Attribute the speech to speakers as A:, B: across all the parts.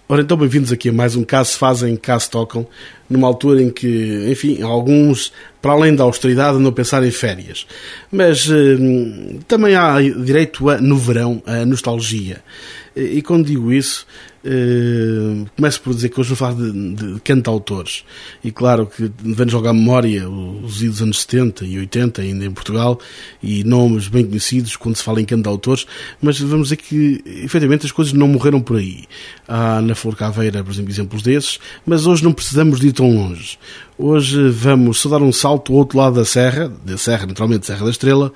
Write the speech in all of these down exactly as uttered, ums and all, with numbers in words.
A: Ora, então, bem-vindos aqui a mais um Caso Fazem, Caso Tocam, numa altura em que, enfim, alguns, para além da austeridade, andam a pensar em férias. Mas eh, também há direito, a, no verão, a nostalgia. E, e quando digo isso, eh, começo por dizer que hoje vou falar de, de cantautores. E claro que vem-nos logo à memória os idos anos setenta e oitenta, ainda em Portugal, e nomes bem conhecidos quando se fala em cantautores, mas vamos dizer que, efetivamente, as coisas não morreram por aí. Há na Flor Caveira, por exemplo, exemplos desses, mas hoje não precisamos de ir tão longe. Hoje vamos só dar um salto ao outro lado da Serra, da Serra, naturalmente, Serra da Estrela,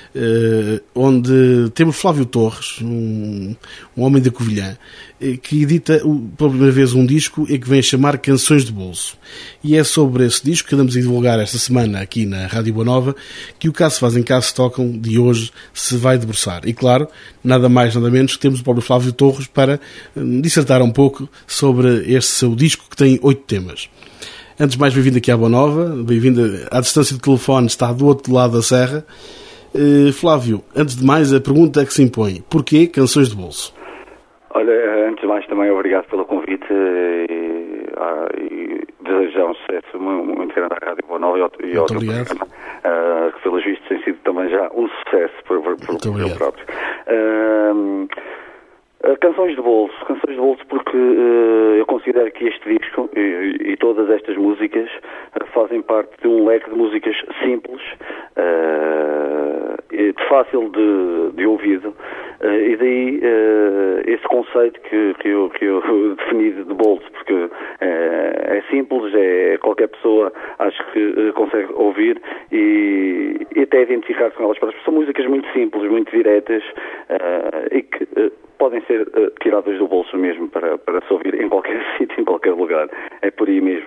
A: onde temos Flávio Torres, um, um homem da Covilhã, que edita pela primeira vez um disco e que vem a chamar Canções de Bolso. E é sobre esse disco que andamos a divulgar esta semana aqui na Rádio Boa Nova que o Caso Fazem, Caso Tocam de hoje se vai debruçar. E claro, nada mais nada menos que temos o próprio Flávio Torres para dissertar um pouco sobre este seu disco que tem oito temas. Antes de mais, bem-vindo aqui à Boa Nova, bem-vindo à distância de telefone, está do outro lado da Serra. Uh, Flávio, antes de mais, a pergunta que se impõe: porquê Canções de Bolso?
B: Olha, antes de mais também obrigado pelo convite e, ah, e desejo já um sucesso muito, muito grande à Rádio Boa Nova e ao, e ao programa, uh, que pelos vistos tem sido também já um sucesso por, por, por, por ele próprio. Uh, Uh, canções de bolso, canções de bolso porque uh, eu considero que este disco e, e todas estas músicas uh, fazem parte de um leque de músicas simples, uh, e de fácil de, de ouvido, uh, e daí uh, esse conceito que, que, eu, que eu defini de bolso, porque uh, é simples, é qualquer pessoa acho que uh, consegue ouvir e, e até identificar-se com elas. São músicas muito simples, muito diretas, uh, e que uh, podem ser uh, tiradas do bolso mesmo para, para se ouvir em qualquer sítio, em qualquer lugar. É por aí mesmo.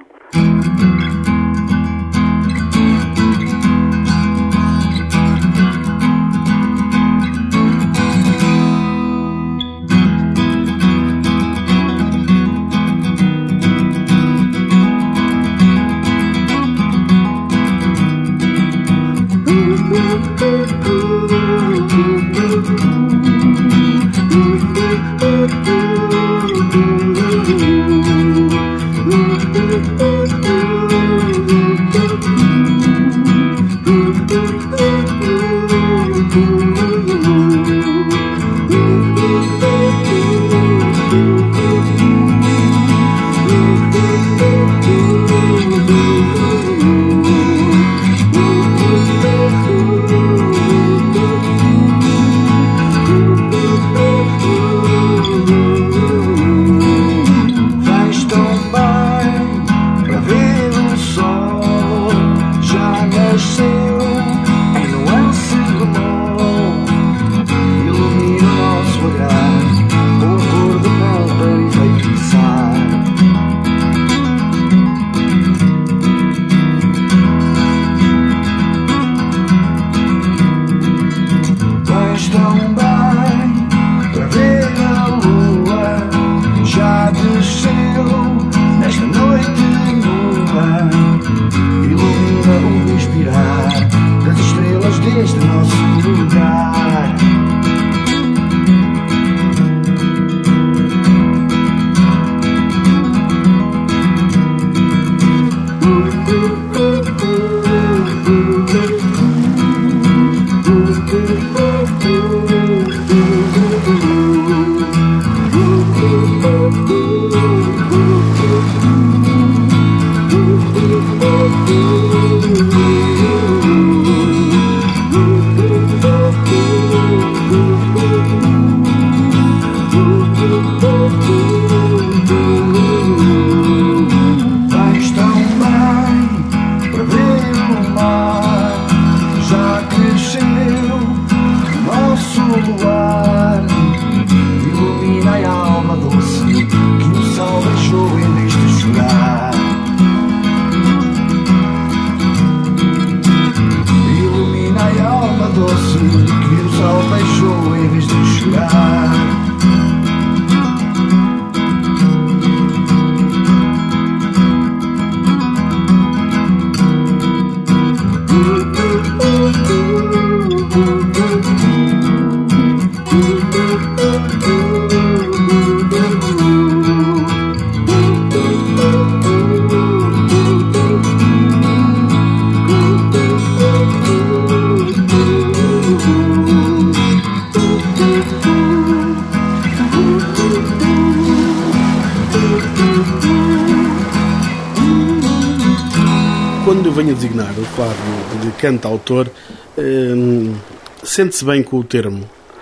A: venho a designar o Flávio de cantautor, uh, sente-se bem com o termo?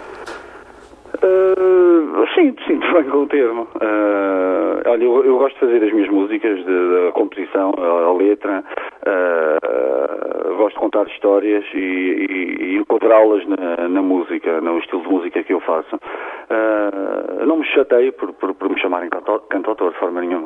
B: Uh, sim, sinto bem com o termo. Uh, olha, eu, eu gosto de fazer as minhas músicas, da composição, a, a letra, uh, gosto de contar histórias e, e, e enquadrá-las na, na música, no estilo de música que eu faço. Uh, não me chateio por, por, por me chamarem cantautor de forma nenhuma.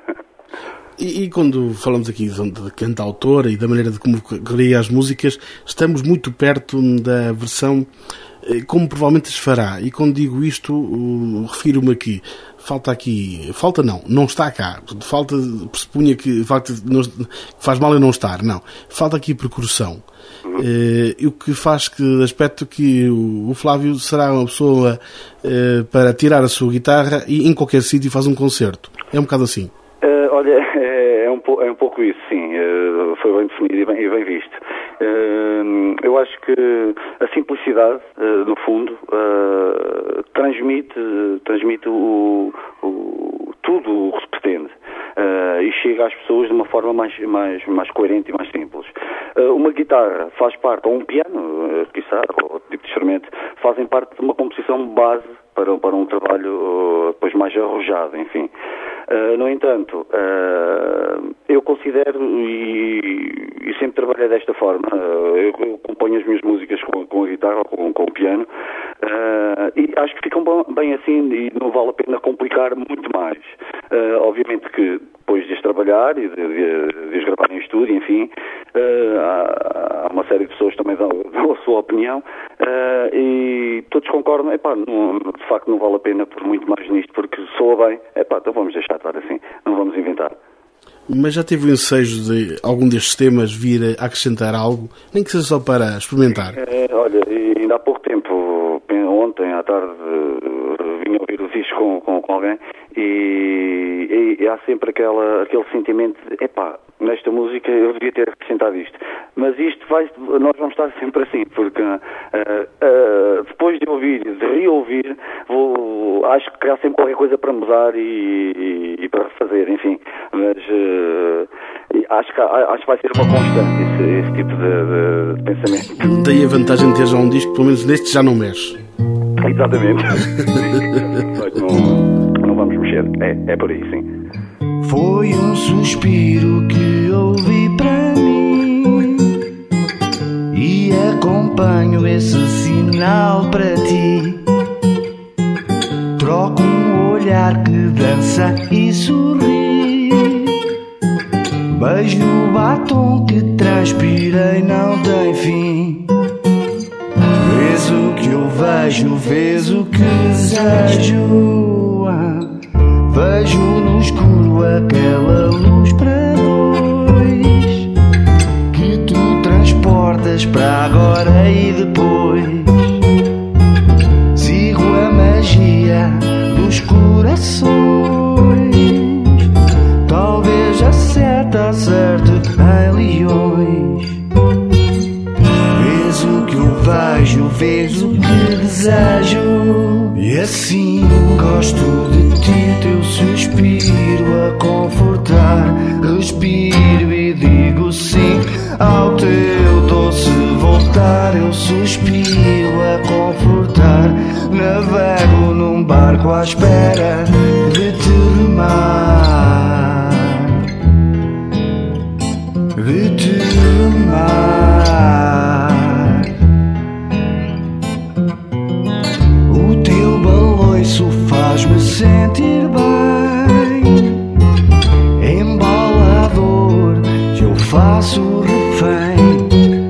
A: E, e quando falamos aqui de cantautor e da maneira de como cria as músicas, estamos muito perto da versão como provavelmente as fará. E quando digo isto, uh, refiro-me aqui. Falta aqui... Falta não. Não está cá. Falta... Pressupunha que, falta, não, que faz mal eu não estar. Não. Falta aqui percussão. Uh, e o que faz que aspecto que o, o Flávio será uma pessoa uh, para tirar a sua guitarra e em qualquer sítio faz um concerto. É um bocado assim.
B: Uh, olha, é, é, um, é um pouco isso, sim. Uh, foi bem definido e bem, e bem visto. Uh, eu acho que a simplicidade, uh, no fundo, uh, transmite, transmite o, o, tudo o que se pretende. Uh, e chega às pessoas de uma forma mais, mais, mais coerente e mais simples. Uh, uma guitarra faz parte, ou um piano, uh, quiçá, ou outro tipo de instrumento, fazem parte de uma composição base para, para um trabalho uh, depois mais arrojado, enfim. Uh, no entanto, uh, eu considero e, e sempre trabalhei desta forma. Uh, eu, eu componho as minhas músicas com, com a guitarra ou com, com o piano uh, e acho que ficam bem assim e não vale a pena complicar muito mais. Uh, obviamente que depois de as trabalhar e de, de, de as gravar em estúdio, enfim, uh, há, há uma série de pessoas que também dão, dão a sua opinião uh, e todos concordam, epá, não, de facto não vale a pena por muito mais nisto, porque soa bem, epá, então vamos deixar estar assim, não vamos inventar.
A: Mas já teve o ensejo de algum destes temas vir a acrescentar algo, nem que seja só para experimentar?
B: É, olha, ainda há pouco tempo, ontem à tarde, vim ouvir o disco com, com, com alguém e, e, e há sempre aquela, aquele sentimento de, epá, nesta música eu devia ter acrescentado isto. Mas isto vai, nós vamos estar sempre assim, porque uh, uh, depois de ouvir, de reouvir, vou, acho que há sempre qualquer coisa para mudar e, e, e para refazer, enfim. Mas uh, acho, que, acho que vai ser uma constante esse, esse tipo de, de pensamento.
A: Daí a vantagem de ter já um disco, pelo menos neste já não mexe.
B: Exatamente. não, não vamos mexer, é, é por aí, sim.
C: Foi um suspiro que ouvi para mim e acompanho esse sinal para ti. Troco um olhar que dança e sorri, beijo o batom que transpirei não tem fim. Vês o que eu vejo, vês o que desejo. Vejo no escuro aquela luz para dois que tu transportas para agora e depois. Sigo a magia dos corações, talvez acerte, acerte em leões. Vês o que eu vejo, vês o que desejo. E assim gosto de ti, teu suspiro a confortar. Respiro e digo sim ao teu doce voltar. Eu suspiro a confortar. Navego num barco à espera de te remar, de te remar. Isso faz-me sentir bem, embalador, eu faço refém.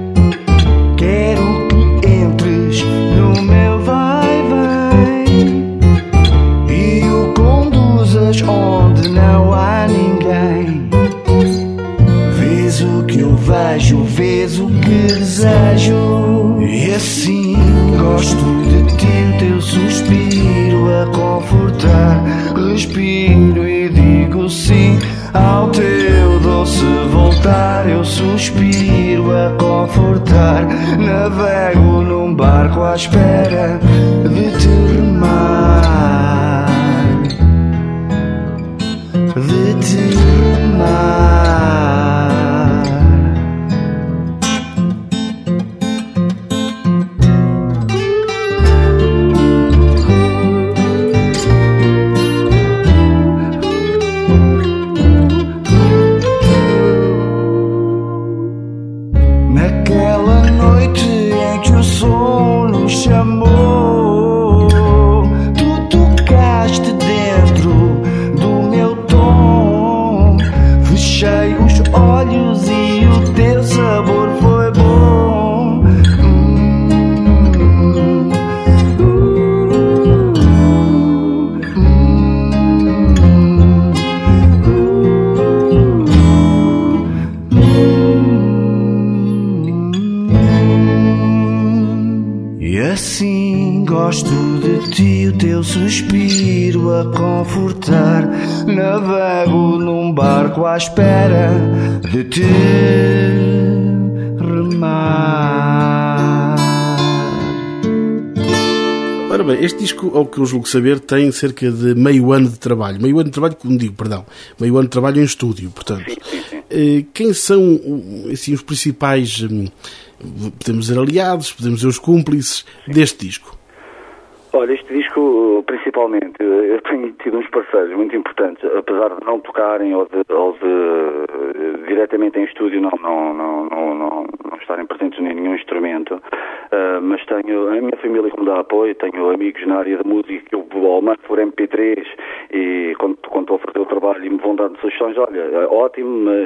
C: Quero que entres no meu vai-vem e o conduzas onde não há ninguém. Vês o que eu vejo, vês o que desejo. E assim gosto de ti, teu suspiro a confortar. Respiro e digo sim ao teu doce voltar. Eu suspiro a confortar. Navego num barco à espera de te remar, de te remar. suspiro a confortar. Navego num barco à espera de te remar.
A: Ora bem, este disco, ao que eu julgo saber, tem cerca de meio ano de trabalho. Meio ano de trabalho, como digo, perdão. Meio ano de trabalho em estúdio, portanto.
B: Sim, sim, sim.
A: Quem são assim, os principais, podemos dizer, aliados, podemos dizer, os cúmplices sim. deste disco?
B: Olha, este disco, principalmente, eu tenho tido uns parceiros muito importantes, apesar de não tocarem ou de, ou de diretamente em estúdio não, não, não, não, não, não estarem presentes em nenhum instrumento, uh, mas tenho a minha família que me dá apoio, tenho amigos na área da música que eu mando por M P três e quando, quando estou a fazer o trabalho e me vão dando sugestões, olha, é ótimo, mas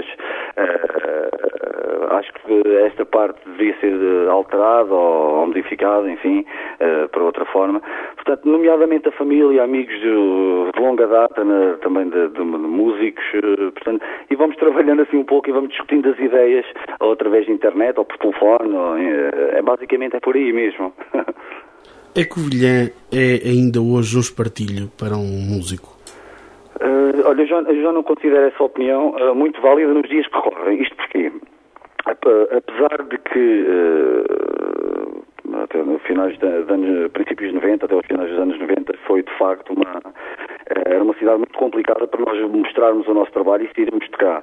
B: uh, acho que esta parte devia ser alterada ou, ou modificada, enfim, uh, para outra forma. Portanto, nomeadamente a família, amigos de, de longa data, né, também de, de, de músicos, portanto, e vamos trabalhando assim um pouco e vamos discutindo as ideias, ou através de internet, ou por telefone, ou, é, basicamente é por aí mesmo.
A: A Covilhã é ainda hoje um espartilho para um músico?
B: Uh, olha, eu já, eu já não considero essa opinião uh, muito válida nos dias que correm. Isto porquê? Apesar de que... Uh, até no finais de anos, princípios de noventa, até aos finais dos anos noventa, foi de facto uma, era uma cidade muito complicada para nós mostrarmos o nosso trabalho e sairmos de cá.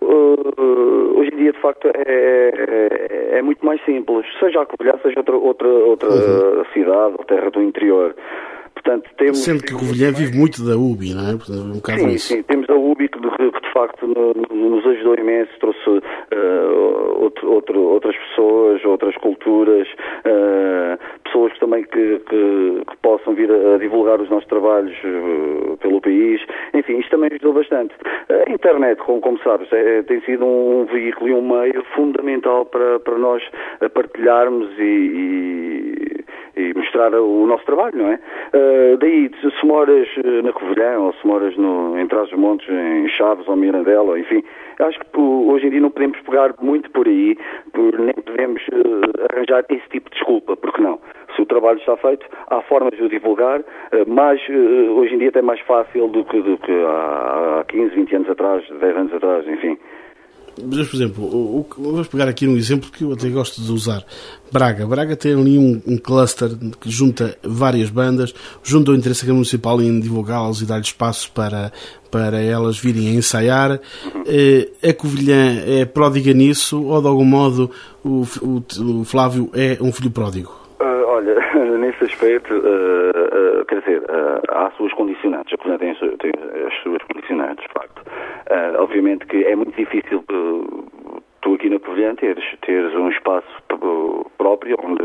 B: Uh, hoje em dia, de facto, é, é, é muito mais simples, seja a Covilhã, seja outra, outra, outra uhum. cidade ou terra do interior. Portanto, temos...
A: Sendo que a Covilhã vive muito da U B I, não é? Portanto, um bocado
B: sim,
A: isso.
B: sim, temos a U B I que de, que de facto nos ajudou imenso, trouxe uh, outro, outro, outras pessoas, outras culturas, uh, pessoas que também que, que, que possam vir a, a divulgar os nossos trabalhos uh, pelo país. Enfim, isto também ajudou bastante. A internet, como, como sabes, é, tem sido um veículo e um meio fundamental para, para nós partilharmos e, e, e mostrar o nosso trabalho, não é? Uh, daí, se moras na Covilhã ou se moras no, em Trás-os-Montes, em Chaves ou Mirandela, enfim, acho que hoje em dia não podemos pegar muito por aí, por, nem podemos uh, arranjar esse tipo de desculpa, porque não? Se o trabalho está feito, há formas de o divulgar, uh, mas uh, hoje em dia é mais fácil do que, do que há, há quinze, vinte anos atrás, dez anos atrás, enfim.
A: Mas, por exemplo, o, o, vamos pegar aqui um exemplo que eu até gosto de usar. Braga. Braga tem ali um, um cluster que junta várias bandas, junta o interesse municipal em divulgá-las e dar espaço para, para elas virem a ensaiar. Uhum. A Covilhã é pródiga nisso ou, de algum modo, o, o, o Flávio é um filho pródigo?
B: Uh, olha, nesse aspecto, uh, uh, quer dizer, uh, há as suas condicionantes. A Covilhã tem, tem as suas condicionantes, de facto. Uh, obviamente que é muito difícil uh, tu aqui na Covilhã teres, teres um espaço próprio onde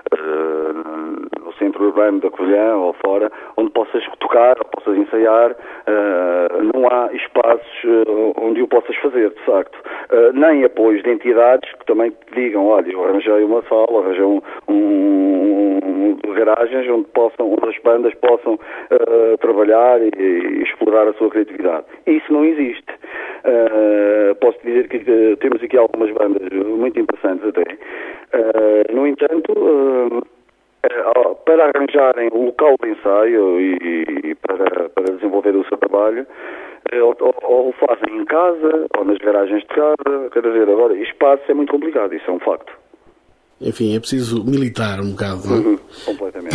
B: uh, no centro urbano da Covilhã ou fora, onde possas tocar ou possas ensaiar. Uh, não há espaços uh, onde o possas fazer, de facto. Uh, nem apoios de entidades que também te digam, olha, eu arranjei uma sala, arranjei um, um, um garagens onde, possam, onde as bandas possam uh, trabalhar e, e explorar a sua criatividade. Isso não existe. Uh, posso dizer que uh, temos aqui algumas bandas muito interessantes até. Uh, no entanto, uh, uh, para arranjarem o local de ensaio e, e para, para desenvolver o seu trabalho, uh, ou, ou o fazem em casa ou nas garagens de casa. Quer dizer, agora, espaço é muito complicado, isso é um facto.
A: Enfim, é preciso militar um bocado, não é?
B: Uhum, completamente.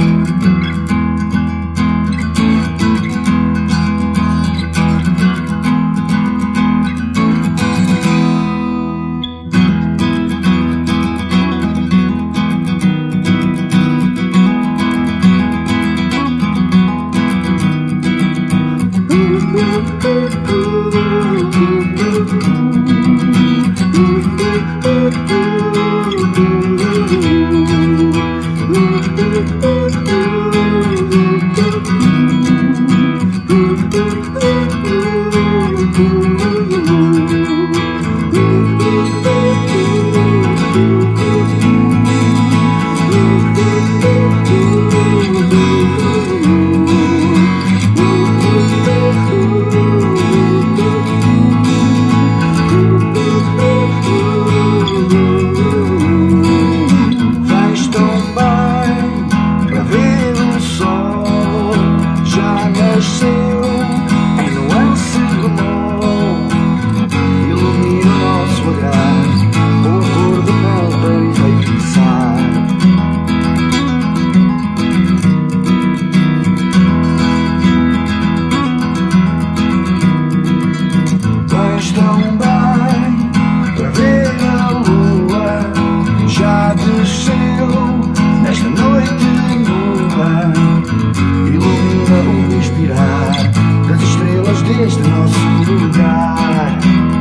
C: este nosso lugar.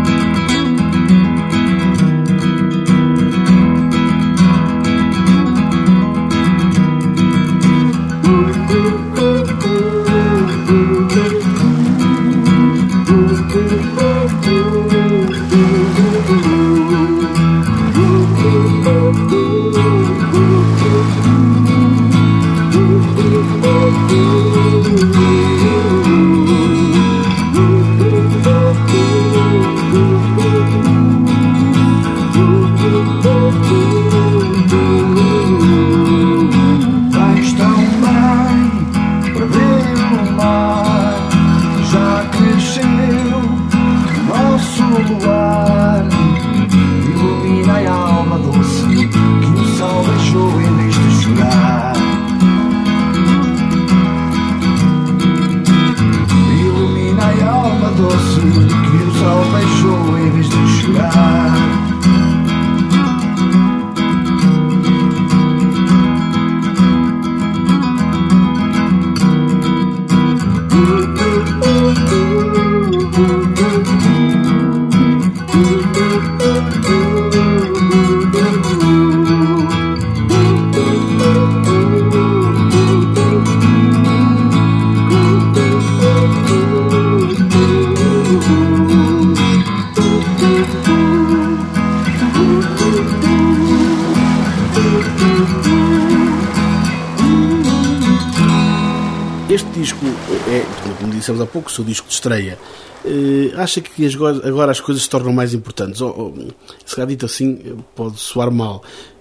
A: Este disco é, como dissemos há pouco, o seu disco de estreia. Uh, acha que agora, agora as coisas se tornam mais importantes? Ou, ou, se calhar dito assim, pode soar mal.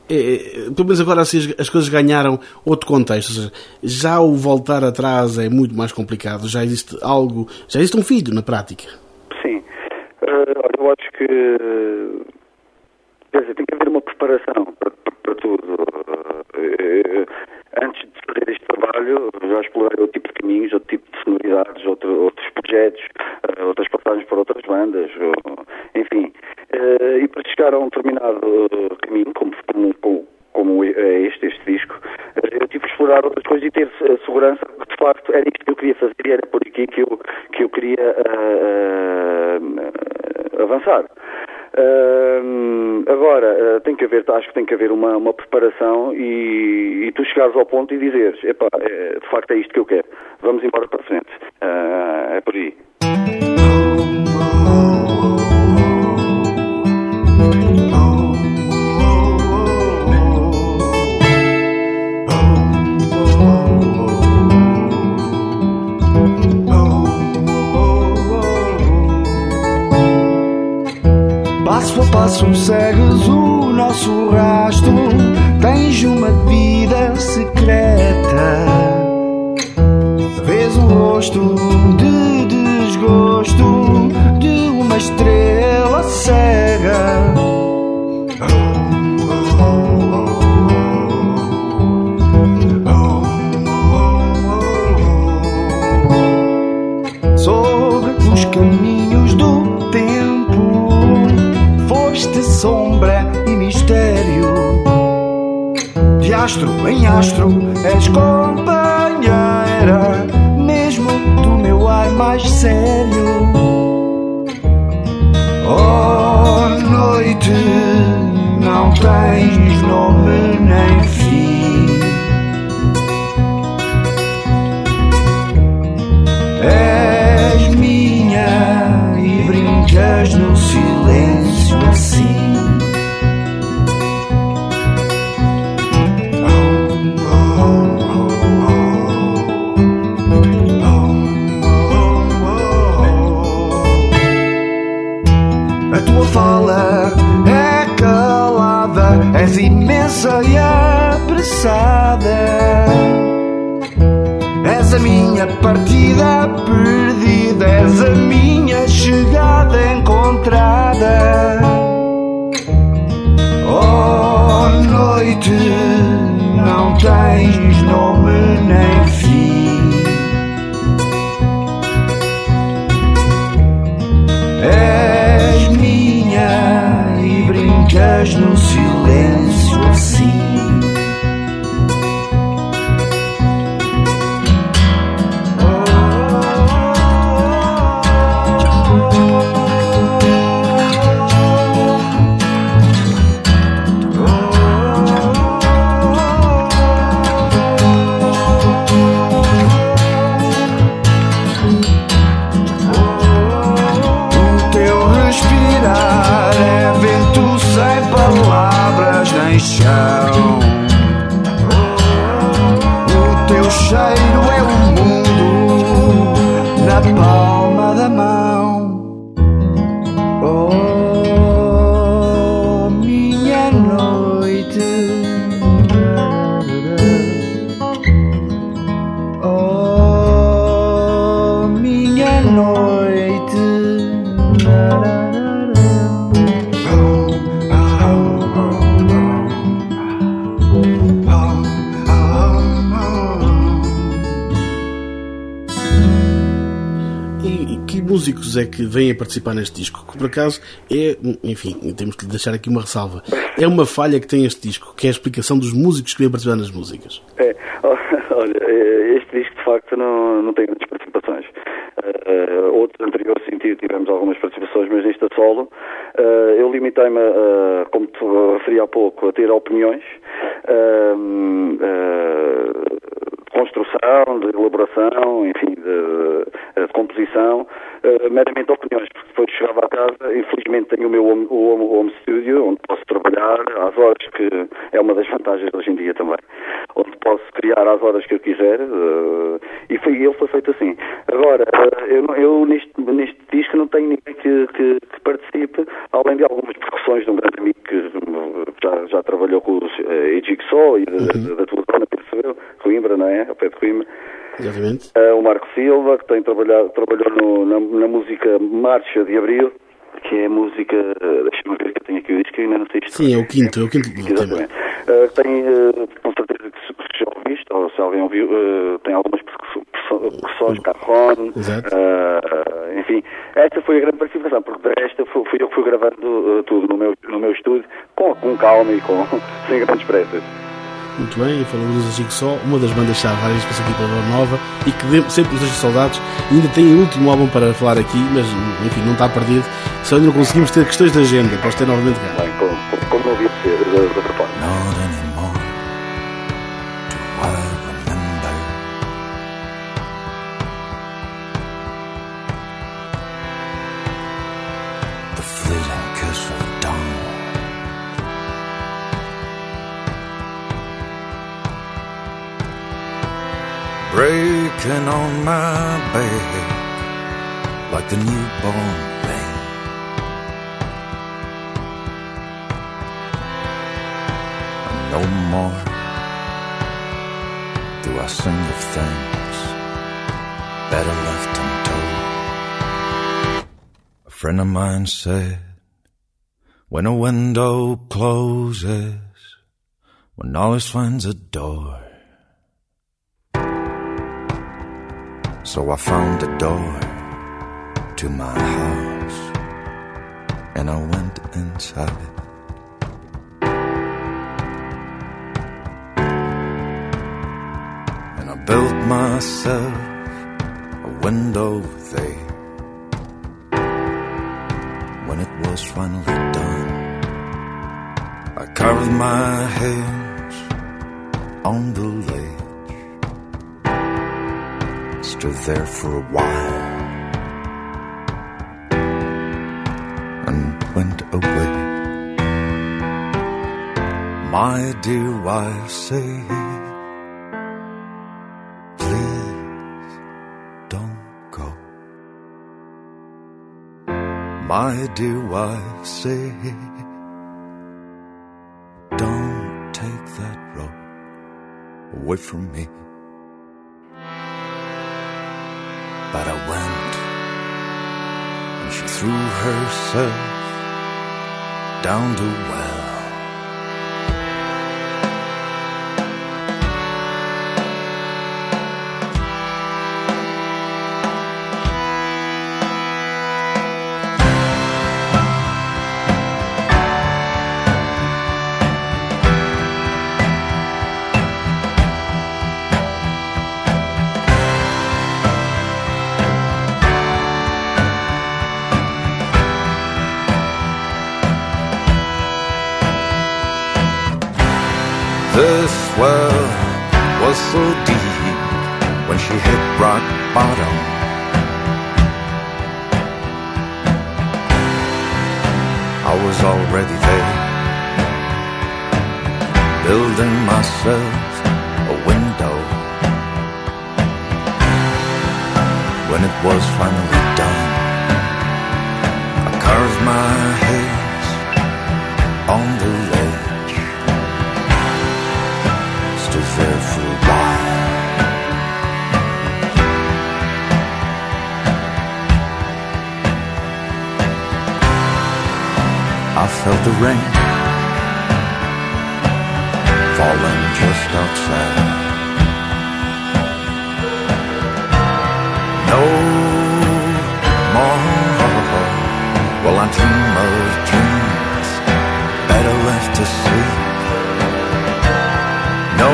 A: É, pelo menos agora assim, as, as coisas ganharam outro contexto. Ou seja, já o voltar atrás é muito mais complicado. Já existe algo, já existe um filho na prática.
B: Sim. Uh, eu acho que quer dizer, tem que haver uma preparação para, para tudo. Uh, antes de fazer este trabalho, já explorei outro tipo de caminhos, outro tipo de sonoridades, outro, outros projetos, uh, outras passagens para outras bandas, uh, enfim. Uh, e para chegar a um determinado caminho, como, como, como é este, este disco, uh, eu tive que explorar outras coisas e ter a segurança que, de facto, era isto que eu queria fazer e era por aqui que eu, que eu queria uh, uh, avançar. Uh, agora, uh, tem que haver, acho que tem que haver uma, uma preparação e, e tu chegares ao ponto e dizeres, epá, é, de facto é isto que eu quero, vamos embora para a frente. Uh, é por aí.
C: Passo a passo segues o nosso rastro, tens uma vida secreta, vês um rosto de desgosto de uma estrela cega. Sobre os caminhos do tempo foste sombra e mistério, de astro em astro és companheira, mesmo do meu ar mais sério. Oh, noite, não tens nome nem fim, és minha e brincas no silêncio assim. A tua fala é calada, és imensa e apressada, és a minha partida perdida, és a minha chegada encontrada. Oh, noite, não tens nome nem fim, és minha e brincas no silêncio assim. cheiro é o mundo na palma da mão. Oh, minha noite. Oh, minha noite.
A: Músicos é que vêm a participar neste disco, que por acaso é, enfim, temos que lhe deixar aqui uma ressalva, é uma falha que tem este disco, que é a explicação dos músicos que vêm participar nas músicas.
B: É, olha, este disco de facto não, não tem grandes participações. Uh, outros anteriores sim tivemos algumas participações, mas neste a solo uh, eu limitei-me, a, como te referi há pouco, a ter opiniões uh, uh, de construção, de elaboração, enfim, de, de composição, uh, meramente opiniões, porque depois chegava a casa, infelizmente tenho o meu home, o home, home studio, onde posso trabalhar às horas que é uma das vantagens hoje em dia também, onde posso criar às horas que eu quiser, uh, e foi, ele foi feito assim. Agora, uh, eu, eu neste, neste disco não tenho ninguém que, que, que participe, além de algumas percussões de um grande amigo que já, já trabalhou com os uh, Jigsaw e da, uhum. da, da tua zona, percebeu? Coimbra, não é? Ao pé de Coimbra.
A: Exatamente.
B: Uh, o Marco Silva, que tem trabalhado, trabalhou no, na, na música Marcha de Abril, que é a música, uh, deixa-me ver que eu tenho aqui o disco, eu ainda não sei isto.
A: Sim, é o quinto, é o quinto.
B: Exatamente. Uh, tem, uh, com certeza que se, se já ouviste, ou se alguém ouviu, uh, tem algumas percussões, carrone, uh, enfim. Esta foi a grande participação, porque esta fui, fui eu que fui gravando uh, tudo no meu, no meu estúdio, com, com calma e com, sem grandes pressas.
A: Muito bem, falamos da Jigsaw, uma das bandas-chave várias para aqui para a Boa Nova e que sempre nos deixa saudades. E ainda tem o último álbum para falar aqui, mas enfim, não está perdido. Só ainda não conseguimos ter questões de agenda para os ter novamente cá.
B: Bem, como, como não havia de ser, de outra forma.
C: Not anymore do I remember the fleeting kiss of dawn. Breaking on my bed like the newborn rain. And no more do I sing of things better left untold. A friend of mine said, when a window closes, one always finds a door. So I found a door to my house, and I went inside. And I built myself a window there. When it was finally done, I carved my hands on the ledge. Stood there for a while and went away. My dear wife said, please don't go. My dear wife said, don't take that road away from me. But I went, and she threw herself down the well. This well was so deep when she hit rock bottom. I was already there, building myself a window
D: when it was finally done, I carved my haze on the ledge, stood there for a while. I felt the rain falling just outside. No more will I dream of dreams better left to sleep. No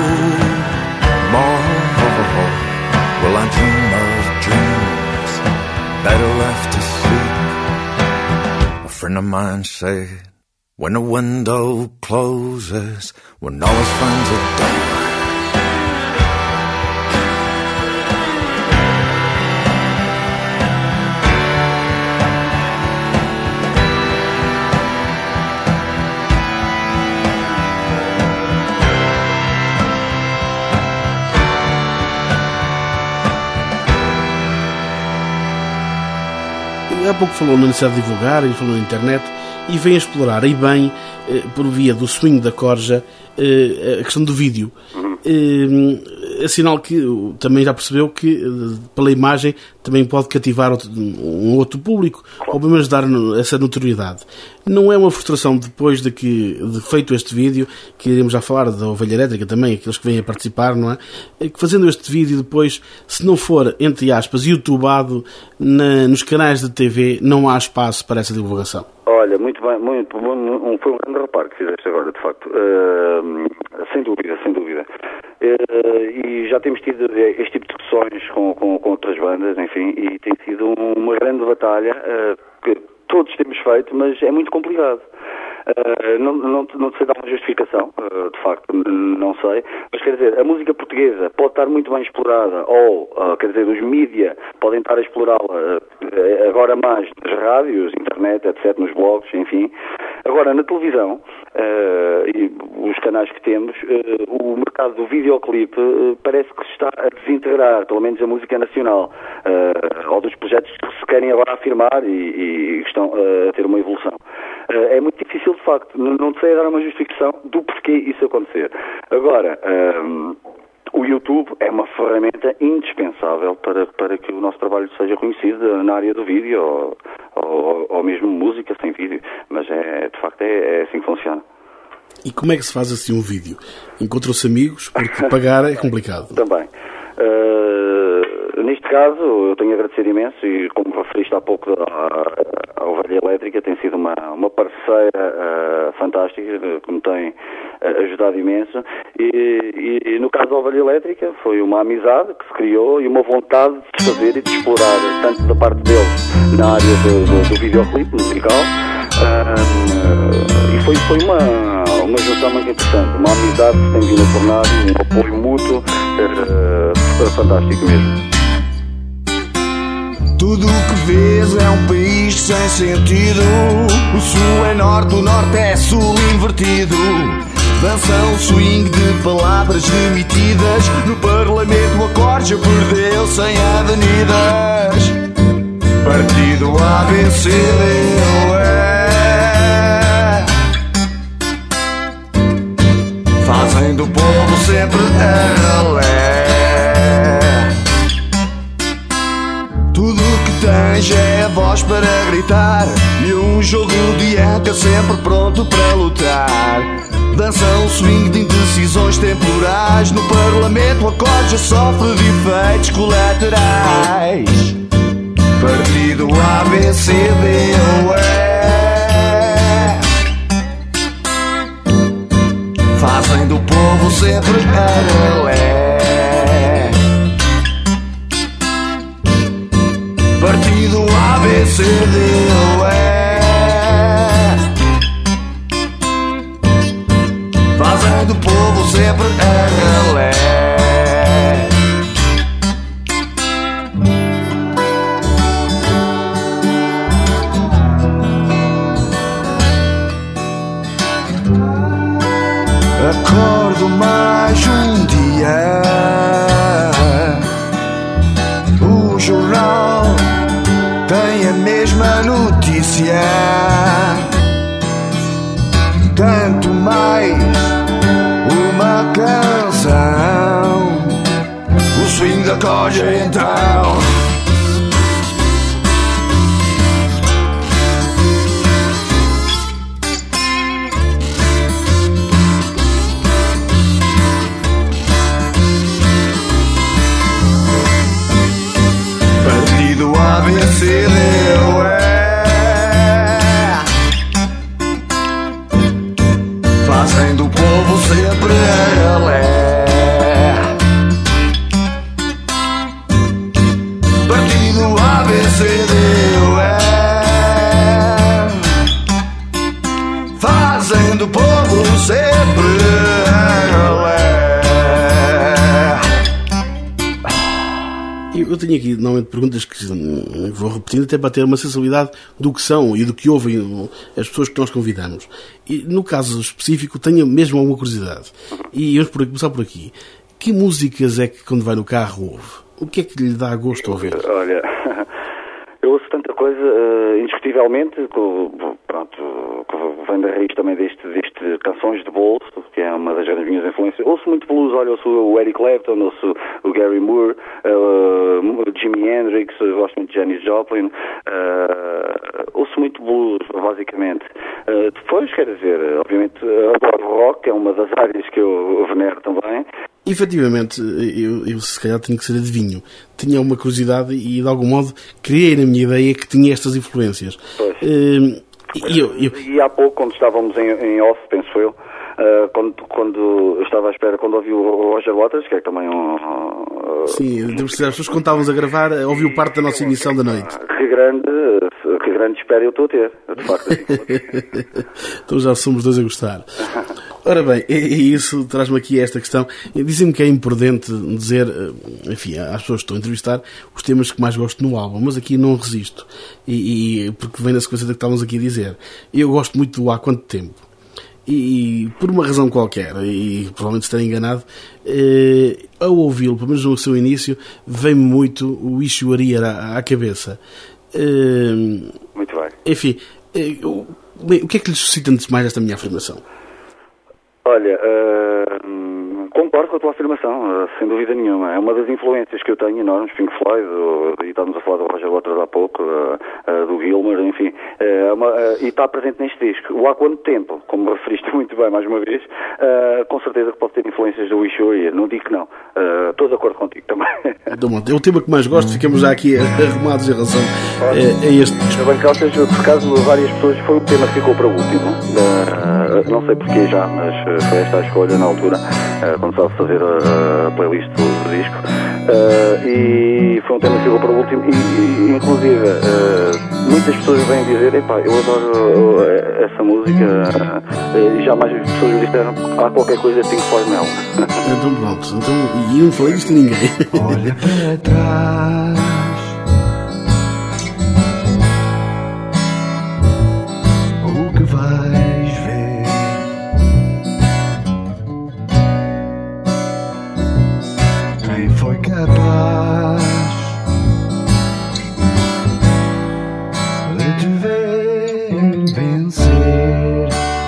D: more will I dream of dreams better left to sleep. A friend of mine said, when a window closes, when all his friends are done,
A: há pouco falou na necessidade de divulgar, e falou na internet, e vem a explorar aí bem, eh, por via do swing da corja, eh, a questão do vídeo. Eh, é sinal que também já percebeu que, eh, pela imagem, também pode cativar outro, um outro público, ou pelo menos dar essa notoriedade. Não é uma frustração depois de que, de feito este vídeo, que iremos já falar da Ovelha Elétrica também, aqueles que vêm a participar, não é? É que fazendo este vídeo depois, se não for, entre aspas, youtubado na, nos canais de T V, não há espaço para essa divulgação.
B: Olha, muito bem, muito bom, foi um grande reparo que fizeste agora, de facto. Uh, sem dúvida, sem dúvida. Uh, e já temos tido este tipo de discussões com, com, com outras bandas, enfim, e tem sido uma grande batalha uh, que todos temos feito, mas é muito complicado. Uh, não, não, não sei dar uma justificação, uh, de facto, não sei, mas quer dizer, a música portuguesa pode estar muito bem explorada, ou, uh, quer dizer, os mídia podem estar a explorá-la uh, agora mais nas rádios, internet, etcétera, nos blogs, enfim. Agora, na televisão, uh, e os canais que temos, uh, o mercado do videoclipe uh, parece que se está a desintegrar, pelo menos a música nacional, uh, ou dos projetos que se querem agora afirmar e, e estão uh, a ter uma evolução. Uh, é muito difícil, de facto, não, não sei dar uma justificação do porquê isso acontecer. Agora, um, o YouTube é uma ferramenta indispensável para, para que o nosso trabalho seja conhecido na área do vídeo, ou, ou, ou mesmo música sem vídeo, mas é, de facto é, é assim que funciona.
A: E como é que se faz assim um vídeo? Encontram-se amigos? Porque pagar é complicado.
B: Também. Uh, neste caso, eu tenho a agradecer imenso, e como referiste há pouco à, à Ovelha Elétrica, tem sido uma, uma parceira uh, fantástica, que me tem uh, ajudado imenso, e, e, e no caso da Ovelha Elétrica foi uma amizade que se criou e uma vontade de fazer e de explorar, tanto da parte deles na área do, do, do videoclipe musical, uh, e foi, foi uma, uma junção muito interessante, uma amizade que se tem vindo a tornar, um apoio mútuo, uh, fantástico mesmo.
C: Tudo o que vês é um país sem sentido. O sul é norte, o norte é sul invertido. Dançam swing de palavras demitidas. No parlamento a corja perdeu-se em avenidas. Partido A, B, C, D, O, E. Fazem do povo sempre a ralé. Tens é a voz para gritar e um jogo de eca sempre pronto para lutar. Dançam swing de indecisões temporais. No parlamento a corja sofre de efeitos colaterais. Partido A, B, C, D, O, E. Fazem do povo sempre a ralé. Partido A, B, C, D, O, E. Fazem do povo sempre a ralé. Acordo mais um dia, o jornal tem a mesma notícia. Tanto mais uma canção, o swing acorde então. Partido A, B, C, D, E, fazem do povo sempre a galé. Partido A, B, C, D, E, fazem do povo sempre a galé.
A: Eu tenho aqui, normalmente, perguntas que vou repetindo até para ter uma sensibilidade do que são e do que ouvem as pessoas que nós convidamos. E, no caso específico, tenho mesmo alguma curiosidade. E vamos por, começar por aqui. Que músicas é que, quando vai no carro, ouve? O que é que lhe dá gosto a ouvir?
B: Olha, eu ouço tanta coisa, uh, indiscutivelmente, que, pronto, que vem da raiz também deste, deste Canções de Bolso, que é uma das grandes minhas influências. Ouço muito blues, olha, ouço o Eric Clapton, ouço o Gary Moore, uh, Jimi Hendrix, gosto muito de Janis Joplin, uh, ouço muito blues, basicamente. Uh, depois, quer dizer, obviamente, adoro rock, é uma das áreas que eu venero também.
A: Efetivamente, eu, eu se calhar tenho que ser adivinho. Tinha uma curiosidade e, de algum modo, criei na minha ideia que tinha estas influências.
B: Pois.
A: Uh, e, eu, eu...
B: e há pouco, quando estávamos em, em off, penso eu, uh, quando, quando eu estava à espera, quando ouvi o Roger Waters, que é também um... Uh,
A: Sim, devo dizer, as pessoas que estávamos a gravar ouviu parte da nossa emissão da noite.
B: Que grande, que grande espera eu estou a ter, de facto.
A: Então já somos dois a gostar. Ora bem, e isso traz-me aqui esta questão. Dizem-me que é imprudente dizer, enfim, às pessoas que estou a entrevistar, os temas que mais gosto no álbum, mas aqui não resisto. E, e porque vem na sequência do que estávamos aqui a dizer. Eu gosto muito do Há Quanto Tempo. E, e por uma razão qualquer, e provavelmente estarei enganado, eh, ao ouvi-lo, pelo menos no seu início, vem-me muito o Ixuaria à, à cabeça. Eh,
B: muito bem.
A: Enfim, eh, o, bem, o que é que lhe suscita mais esta minha afirmação?
B: Olha, uh, concordo com a tua afirmação, uh, sem dúvida nenhuma. É uma das influências que eu tenho enormes, Pink Floyd, uh, e estávamos a falar do Roger Waters há pouco, uh, uh, do Gilmour, enfim, uh, uma, uh, e está presente neste disco. O Há Quanto Tempo, como me referiste muito bem mais uma vez, uh, com certeza que pode ter influências do Ixuaria, não digo que não. Uh, estou de acordo contigo também.
A: É o tema que mais gosto, ficamos já aqui arrumados em relação a, a este disco.
B: Ainda bem que, ou seja, por acaso, várias pessoas, foi o tema que ficou para o último. Uh, não sei porquê já, mas foi esta a escolha na altura, uh, quando estava a fazer a, a playlist do, do disco, uh, e foi um tema que ficou para o último, e, e inclusive uh, muitas pessoas vêm dizer, epá, eu adoro uh, essa música, uh, e já mais pessoas me disseram, há qualquer coisa de Pink Floyd nela.
A: Então pronto, então, e eu não falei isto a ninguém.
C: Olha para trás, o que vais ver? Quem foi capaz de te ver vencer?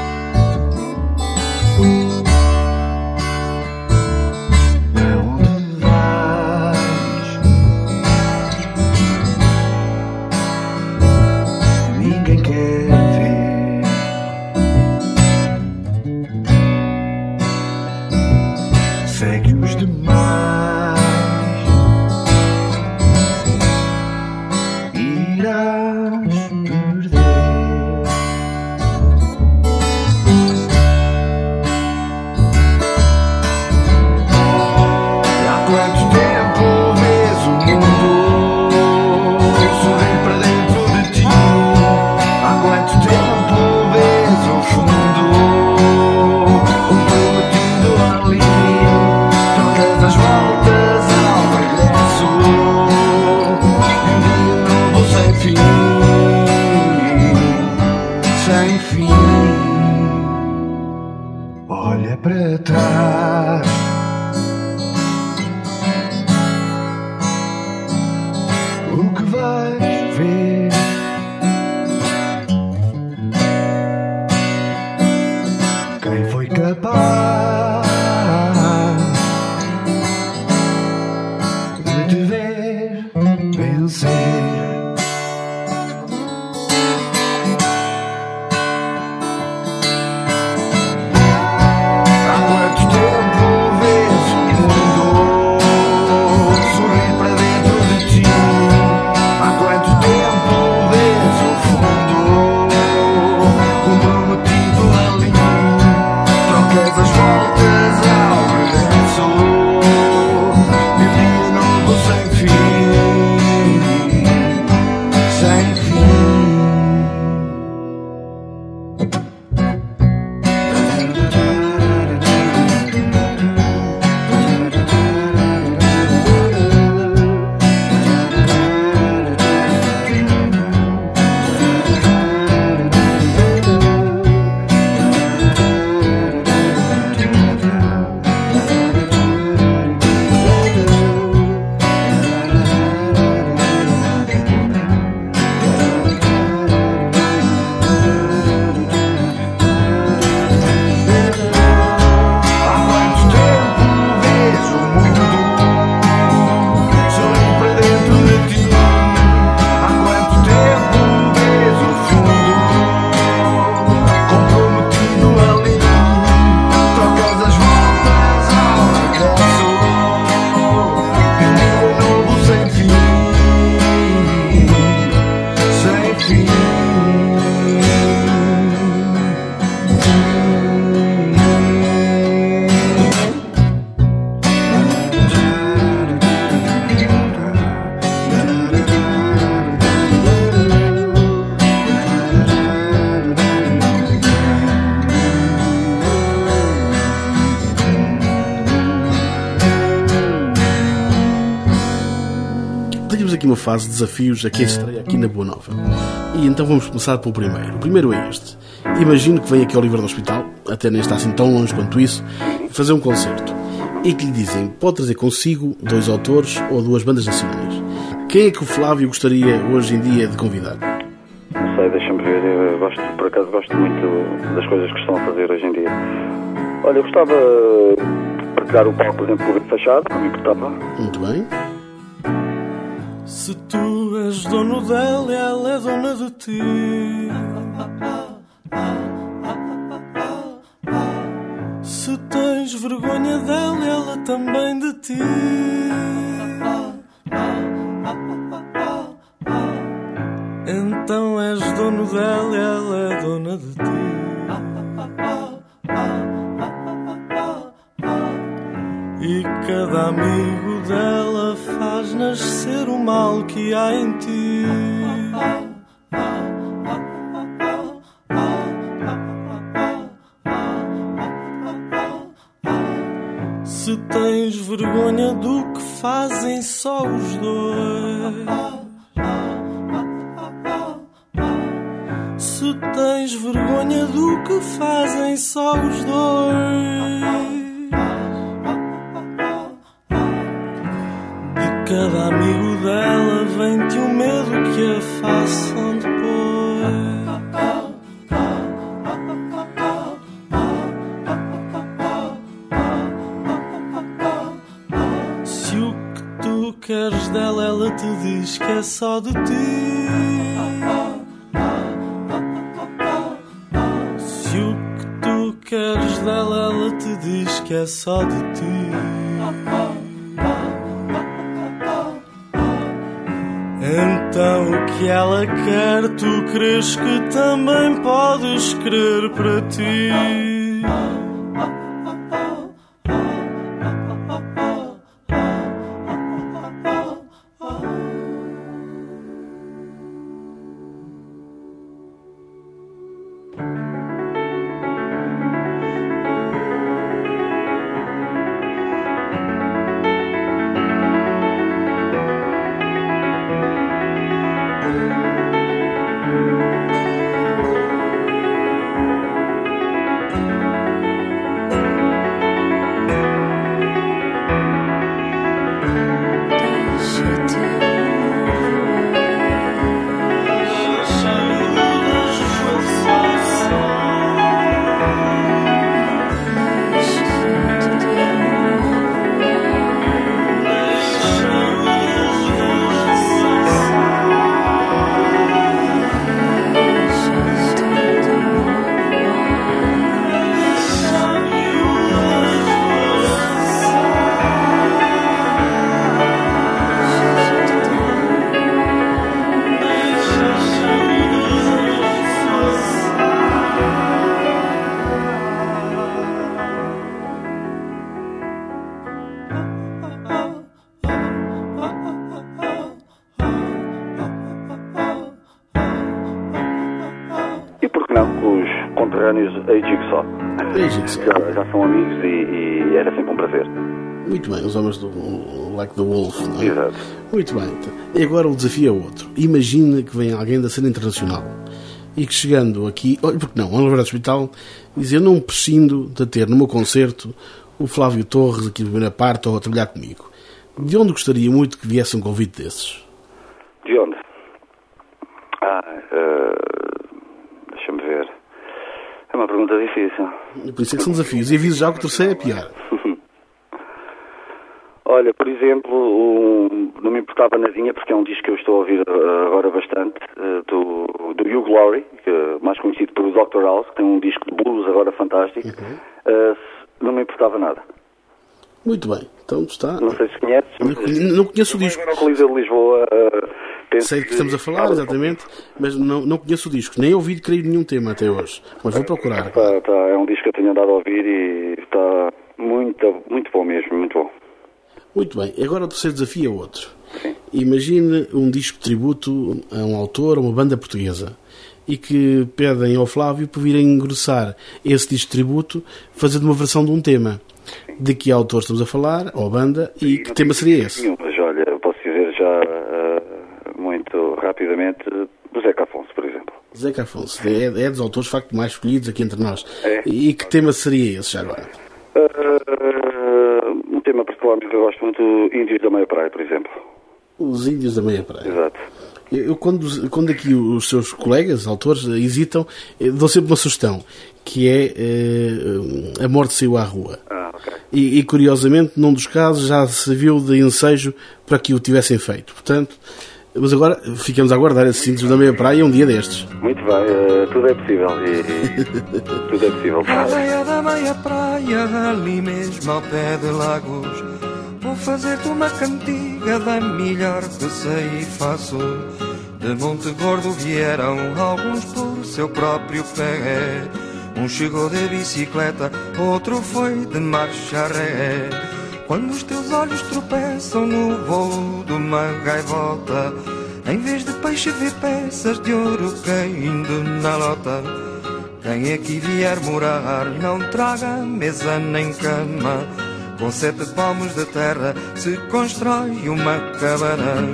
C: Para onde vais? Ninguém quer ver. Segue os demais, irás perder.
A: uma fase de desafios a quem estreia aqui na Boa Nova. E então vamos começar pelo primeiro. O primeiro é este. Imagino que vem aqui ao Livro do Hospital, até nem está assim tão longe quanto isso, fazer um concerto. E que lhe dizem, pode trazer consigo dois autores ou duas bandas nacionais. Quem é que o Flávio gostaria hoje em dia de convidar?
B: Não sei, deixa-me ver. Eu gosto, por acaso gosto muito das coisas que estão a fazer hoje em dia. Olha, eu gostava de partilhar o palco, por exemplo, com o Bento Fachado, não me importava.
A: Muito bem.
E: Se tu és dono dela, ela é dona de ti. Se tens vergonha dela, ela também de ti. Então és dono dela, ela é dona de ti. E cada amigo dela faz nascer o mal que há em ti. Se tens vergonha do que fazem só os dois. Se tens vergonha do que fazem só os dois. Cada amigo dela vem-te o medo que a façam depois. Se o que tu queres dela, ela te diz que é só de ti. Se o que tu queres dela, ela te diz que é só de ti. Então o que ela quer, tu crees que também podes querer para ti.
B: A Jigsaw. Já, já são amigos e, e era sempre um prazer.
A: Muito bem, os homens do Like the Wolf, não é?
B: Exato.
A: Muito bem. E agora o desafio é outro. Imagina que vem alguém da cena internacional e que chegando aqui, olha, porque não, ao Livro do Hospital, diz: eu não prescindo de ter no meu concerto o Flávio Torres aqui de primeira parte ou a trabalhar comigo. De onde gostaria muito que viesse um convite desses?
B: De onde? Ah, uh, deixa-me ver. É uma pergunta difícil.
A: Por isso é que são desafios. E aviso já que o terceiro é pior.
B: Olha, por exemplo, um, não me importava nadinha, porque é um disco que eu estou a ouvir uh, agora bastante, uh, do, do Hugh Laurie, que é mais conhecido pelo doutor House, que tem um disco de blues agora fantástico. Uhum. Uh, não me importava nada.
A: Muito bem. Então está...
B: Não sei se conheces.
A: Não, não conheço o disco.
B: Eu vou Coliseu de Lisboa... Uh,
A: Sei do que estamos a falar, exatamente, mas não, não conheço o disco, nem ouvi, creio, nenhum tema até hoje, mas vou procurar.
B: Tá, tá, é um disco que eu tenho andado a ouvir e está muito, muito bom mesmo, muito bom.
A: Muito bem, agora o terceiro desafio é outro.
B: Sim.
A: Imagine um disco de tributo a um autor, a uma banda portuguesa, e que pedem ao Flávio para virem engrossar esse disco de tributo, fazendo uma versão de um tema. Sim. De que autor estamos a falar, ou banda, e, e que tema seria esse?
B: Nenhum, mas olha, eu posso dizer já... Uh... precisamente do Zeca Afonso, por exemplo.
A: Zeca Afonso, é, é dos autores, de facto, mais escolhidos aqui entre nós.
B: É.
A: E que tema seria esse, já agora?
B: Uh, um tema particularmente que eu gosto muito, Índios da Meia Praia, por exemplo.
A: Os Índios da Meia Praia.
B: Exato.
A: Eu, quando, quando aqui os seus colegas, autores, hesitam, dou sempre uma sugestão, que é uh, A Morte Saiu à Rua.
B: Ah, ok.
A: E, e, curiosamente, num dos casos já serviu de ensejo para que o tivessem feito. Portanto, mas agora ficamos a aguardar esses Índios da Meia Praia um dia destes.
B: Muito bem, uh, tudo é possível. E, e, tudo é possível.
E: Praia da Meia Praia, ali mesmo ao pé de Lagos, vou fazer-te uma cantiga da melhor que sei e faço. De Monte Gordo vieram alguns por seu próprio pé. Um chegou de bicicleta, outro foi de marcha ré. Quando os teus olhos tropeçam no voo de uma gaivota, em vez de peixe vê peças de ouro caindo na lota. Quem aqui vier morar não traga mesa nem cama, com sete palmos de terra se constrói uma cabana.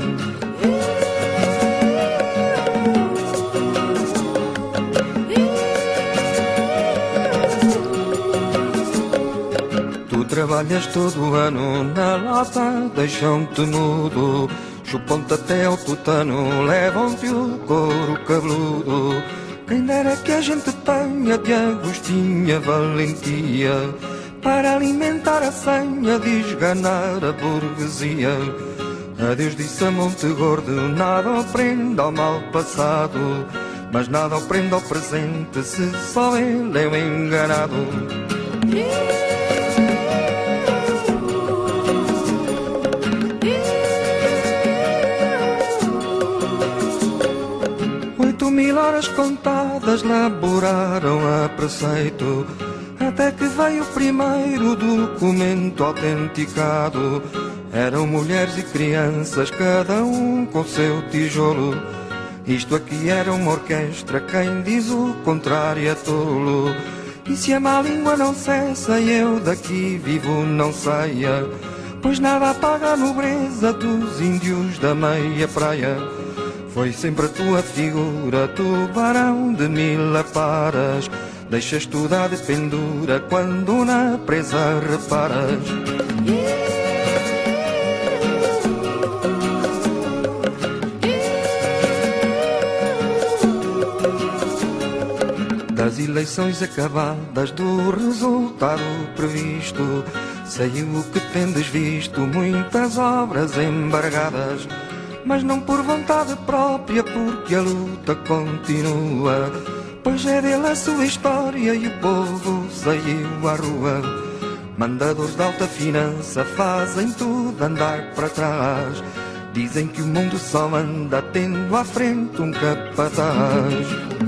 E: Trabalhas todo ano na lata, deixam-te mudo, chupam-te até ao tutano, levam-te o couro cabeludo. Quem dera que a gente tenha de Agostinha valentia para alimentar a senha de esganar a burguesia. Adeus disse a Monte Gordo, nada aprenda ao mal passado, mas nada aprenda ao presente se só ele é o enganado. Mil horas contadas laboraram a preceito, até que veio o primeiro documento autenticado. Eram mulheres e crianças, cada um com seu tijolo. Isto aqui era uma orquestra, quem diz o contrário é tolo. E se a má língua não cessa e eu daqui vivo não saia, pois nada apaga a nobreza dos índios da meia praia. Foi sempre a tua figura, tubarão de mil aparas, deixas tudo à de pendura quando na presa reparas. Das eleições acabadas, do resultado previsto, saiu o que tendes visto, muitas obras embargadas, mas não por vontade própria, porque a luta continua, pois é dele a sua história e o povo saiu à rua. Mandadores de alta finança fazem tudo andar para trás, dizem que o mundo só anda tendo à frente um capataz.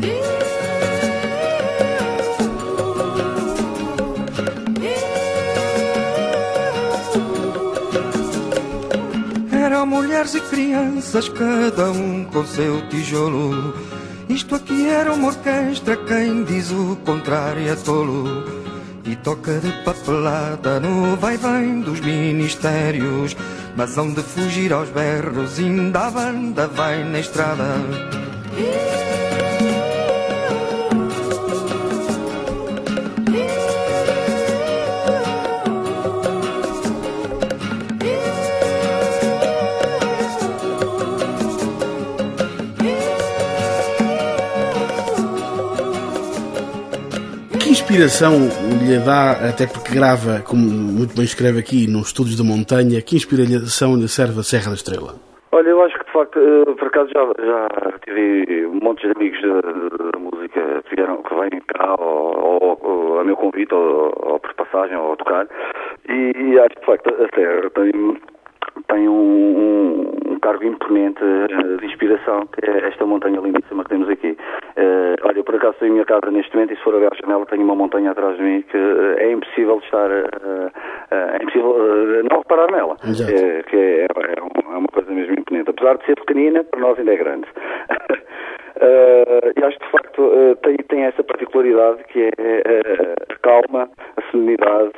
E: Eram mulheres e crianças, cada um com seu tijolo. Isto aqui era uma orquestra, quem diz o contrário é tolo. E toca de papelada no vai-vem dos ministérios, mas hão de fugir aos berros, ainda a banda vai na estrada.
A: Que inspiração lhe dá, até porque grava, como muito bem escreve aqui, nos estúdios da montanha, que inspiração lhe serve a Serra da Estrela?
B: Olha, eu acho que de facto, por acaso já, já tive montes de amigos da música que vieram, que vêm cá ou, ou, ou a meu convite, ou, ou por passagem, ou a tocar, e, e acho que de facto a Serra tem, tem um, um, um cargo imponente de inspiração, que é esta montanha lindíssima que temos aqui. Uh, olha, eu por acaso estou em minha casa neste momento e se for a ver a janela tenho uma montanha atrás de mim que uh, é impossível de estar, uh, uh, é impossível uh, não reparar nela, uh, que é, é, é uma coisa mesmo imponente. Apesar de ser pequenina, para nós ainda é grande. Uh, e acho que de facto uh, tem, tem essa particularidade que é uh, a calma, a serenidade,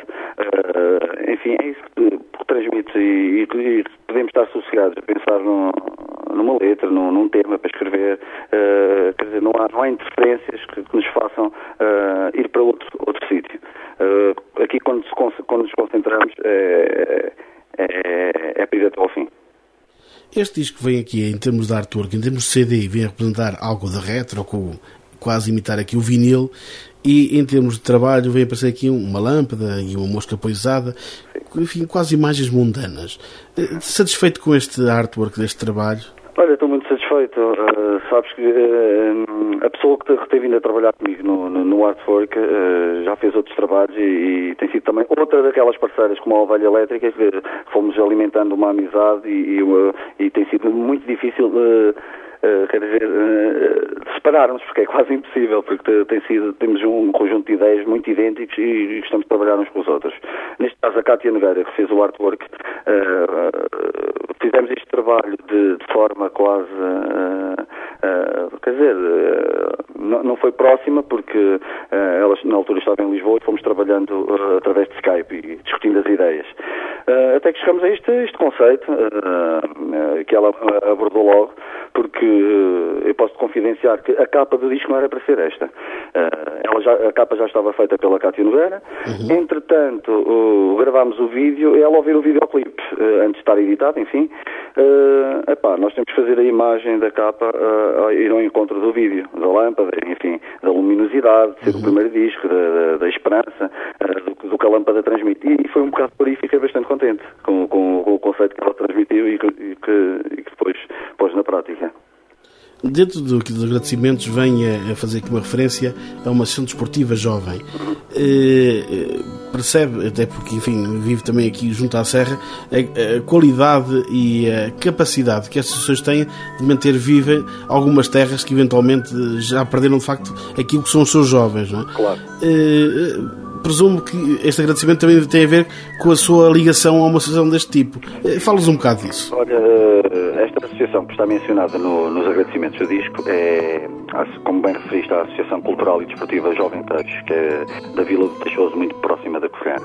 B: uh, enfim, é isso que, que transmite e, e, e podemos estar sossegados a pensar no, numa letra, num, num tema para escrever. Uh, quer dizer, não há, não há interferências que, que nos façam uh, ir para outro, outro sítio. Uh, aqui, quando, se, quando nos concentramos, é, é, é para ir até ao fim.
A: Este disco vem aqui, em termos de artwork, em termos de C D, vem a representar algo de retro, com, quase imitar aqui o vinil, e em termos de trabalho vem aparecer aqui uma lâmpada e uma mosca poisada, enfim, quase imagens mundanas. Satisfeito com este artwork deste trabalho?
B: Olha, estou muito satisfeito. Uh, sabes que uh, a pessoa que tem vindo a trabalhar comigo no, no, no artwork uh, já fez outros trabalhos e, e tem sido também outra daquelas parceiras como a Ovelha Elétrica, que fomos alimentando uma amizade e, e, uh, e tem sido muito difícil uh, Uh, quer dizer, uh, separarmos, porque é quase impossível, porque tem sido, temos um conjunto de ideias muito idênticos e, e estamos a trabalhar uns com os outros. Neste caso, a Cátia Nogueira, que fez o artwork, uh, uh, fizemos este trabalho de, de forma quase, uh, uh, quer dizer, uh, não, não foi próxima, porque uh, ela na altura estava em Lisboa e fomos trabalhando uh, através de Skype e discutindo as ideias. Uh, até que chegamos a este, este conceito, uh, uh, que ela abordou logo, porque uh, eu posso confidenciar que a capa do disco não era para ser esta. Uh, ela já, a capa já estava feita pela Cátia Nogueira. Uhum. Entretanto, uh, gravámos o vídeo e ela ouviu o videoclipe, uh, antes de estar editado, enfim. Uh, epá, nós temos que fazer a imagem da capa uh, ir ao encontro do vídeo, da lâmpada, enfim, da luminosidade, de ser uhum. o primeiro disco, da, da, da esperança, uh, do, do que a lâmpada transmite. E foi um bocado por aí, fiquei bastante contente com, com, com o conceito que ela transmitiu e que, e que, e que depois pôs na prática.
A: Dentro do, dos agradecimentos vem a, a fazer aqui uma referência a uma sessão desportiva jovem. Eh, percebe, até porque, enfim, vive também aqui junto à Serra, a, a qualidade e a capacidade que estas pessoas têm de manter viva algumas terras que eventualmente já perderam de facto aquilo que são os seus jovens, não é?
B: Claro.
A: Eh, presumo que este agradecimento também tem a ver com a sua ligação a uma associação deste tipo. Fala-nos um bocado disso.
B: Olha, esta associação que está mencionada no, nos agradecimentos do disco é, como bem referiste, a Associação Cultural e Desportiva Jovem Teixo, que é da Vila do Teixoso, muito próxima da Covilhã.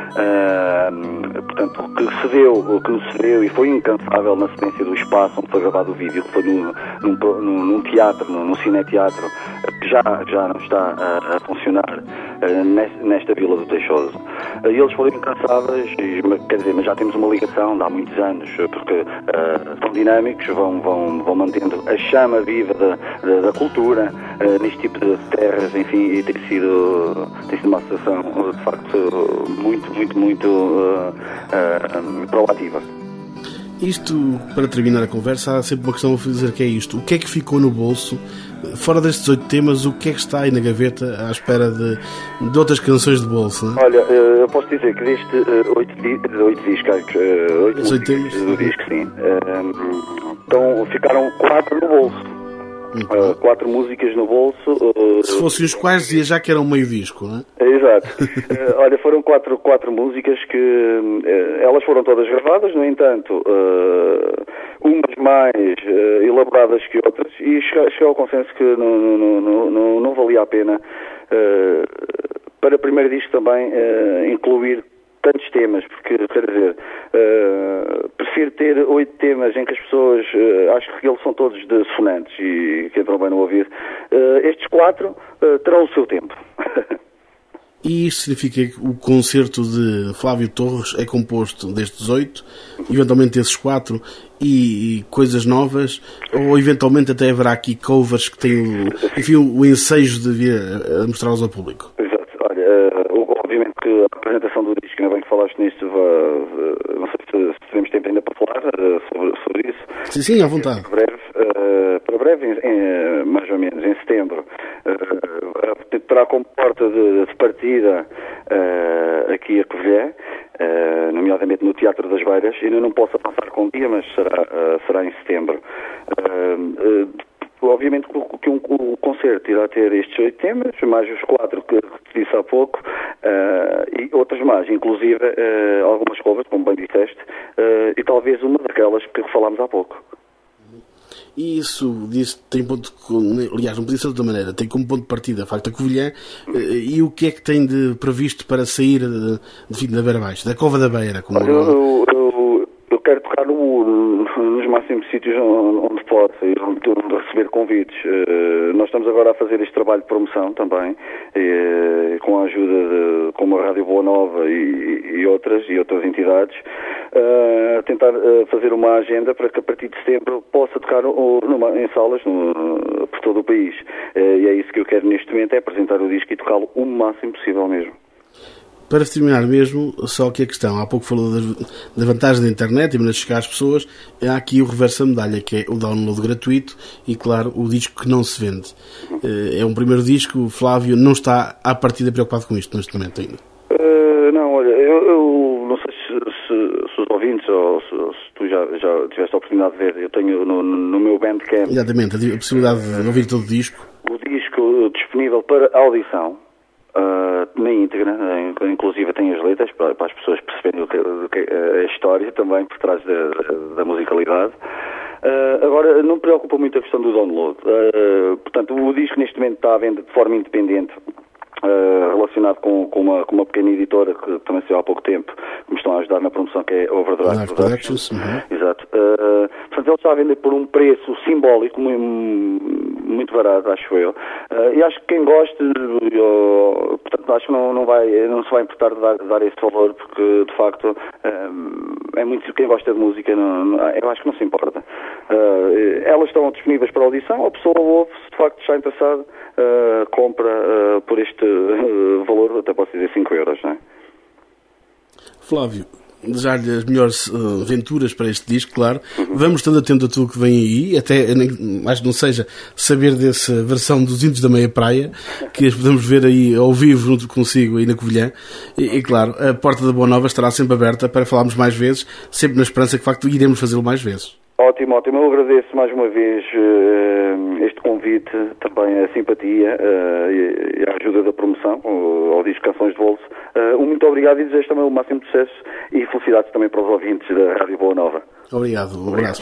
B: Uh, portanto, o que se deu, o que se deu e foi incansável na sequência do espaço onde foi gravado o vídeo, que foi num, num, num, num teatro, num, num cineteatro, que já, já não está a, a funcionar uh, nesta, nesta Vila do Teixoso. Uh, e eles foram incansáveis, e, quer dizer, mas já temos uma ligação de há muitos anos, porque uh, são dinâmicos, vão, vão, vão mantendo a chama viva da, da, da cultura uh, neste tipo de terras, enfim, e tem sido, tem sido uma associação de facto muito, muito, muito uh, uh, proativa.
A: Isto, para terminar a conversa, há sempre uma questão a fazer, que é isto: o que é que ficou no bolso? Fora destes oito temas, o que é que está aí na gaveta à espera de, de outras canções de bolso? Não é?
B: Olha, eu posso dizer que deste uh, oito, oito discos, uh, oito músicas temas do disco, sim, uh, então ficaram quatro no bolso. Uh, quatro músicas no bolso. Uh,
A: Se fossem os quais, dizia já que era um meio disco, não é?
B: Exato. uh, olha, foram quatro, quatro músicas que uh, elas foram todas gravadas, no entanto, uh, umas mais uh, elaboradas que outras, e chegou ao consenso que não, não, não, não, não valia a pena uh, para o primeiro disco também uh, incluir tantos temas, porque, quer dizer, uh, prefiro ter oito temas em que as pessoas, uh, acho que eles são todos de sonantes e que entram bem no ouvido. Uh, estes quatro uh, terão o seu tempo.
A: E isto significa que o concerto de Flávio Torres é composto destes oito, eventualmente esses quatro, e, e coisas novas, ou eventualmente até haverá aqui covers que têm o, enfim, o ensejo de vir a mostrá-los ao público?
B: Exato. Olha, uh, obviamente que a apresentação do disco, ainda bem que falaste nisto, uh, não sei se, se teremos tempo ainda para falar uh, sobre, sobre isso.
A: Sim, sim, à vontade.
B: Para breve, uh, para breve em, em, mais ou menos, em setembro, uh, terá como porta de, de partida uh, aqui a Covilhã, uh, nomeadamente no Teatro das Beiras. Ainda não posso avançar com o dia, mas será, uh, será em setembro. Uh, uh, Obviamente que um, o concerto irá ter estes oito temas, mais os quatro que te disse há pouco, uh, e outras mais, inclusive uh, algumas covers, como bem disseste, uh, e talvez uma daquelas que falámos há pouco.
A: E isso disse, tem ponto, aliás, não podia ser de outra maneira, tem como ponto de partida a facto a Covilhã, uh, e o que é que tem de previsto para sair de, de, de da Beira Baixo, da Cova da Beira? Como
B: eu, eu, eu, eu quero tocar no, nos máximos sítios onde forte e de receber convites. Nós estamos agora a fazer este trabalho de promoção também, e, com a ajuda de, como a Rádio Boa Nova e, e outras e outras entidades, a tentar fazer uma agenda para que a partir de setembro possa tocar numa, em salas no, por todo o país. E é isso que eu quero neste momento, é apresentar o disco e tocá-lo o máximo possível mesmo.
A: Para terminar mesmo, só que a questão, há pouco falou da vantagem da internet e de chegar às pessoas, há aqui o reverso da medalha, que é o download gratuito e, claro, o disco que não se vende. É um primeiro disco, o Flávio não está à partida preocupado com isto neste momento ainda.
B: Uh, não, olha, eu, eu não sei se, se, se os ouvintes ou se, se tu já, já tiveste a oportunidade de ver, eu tenho no, no meu Bandcamp...
A: Exatamente, a possibilidade de ouvir todo o disco.
B: O disco disponível para audição. Uh, na íntegra, uh, inclusive tem as letras para, para as pessoas perceberem o que, o que, a história também por trás da, da musicalidade. Uh, agora, não me preocupa muito a questão do download. Uh, portanto, o disco neste momento está à venda de forma independente, uh, relacionado com, com, uma, com uma pequena editora que também saiu há pouco tempo, que me estão a ajudar na promoção, que é Overdrive Productions.
A: Uhum.
B: Exato. Uh, portanto, ele está a vender por um preço simbólico, muito, muito barato, acho eu. Uh, e acho que quem gosta, eu, portanto, acho que não, não, vai, não se vai importar de dar, de dar esse valor, porque, de facto, um, é muito quem gosta de música, não, não, eu acho que não se importa. Uh, elas estão disponíveis para audição, a pessoa ouve, se de facto está interessada, uh, compra uh, por este uh, valor, até posso dizer cinco euros, não é?
A: Flávio, desejar-lhe as melhores uh, aventuras para este disco, claro. Uhum. Vamos estando atento a tudo que vem aí, até, nem, acho que não seja, saber dessa versão dos Índios da Meia Praia, que as podemos ver aí ao vivo junto consigo aí na Covilhã. E, e claro, a porta da Boa Nova estará sempre aberta para falarmos mais vezes, sempre na esperança que, de facto, iremos fazê-lo mais vezes.
B: Ótimo, ótimo. Eu agradeço mais uma vez uh, este convite, também a simpatia uh, e, e a ajuda da promoção uh, ao disco Canções de Bolso. Uh, um muito obrigado e desejo também o máximo de sucesso e felicidades também para os ouvintes da Rádio Boa Nova.
A: Obrigado. Um abraço.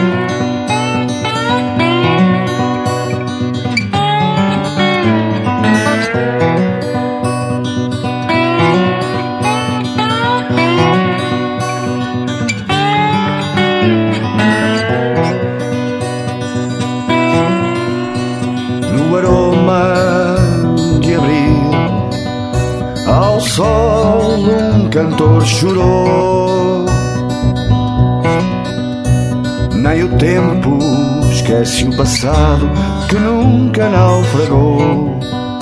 C: Sol, um cantor chorou, nem o tempo esquece o passado que nunca naufragou.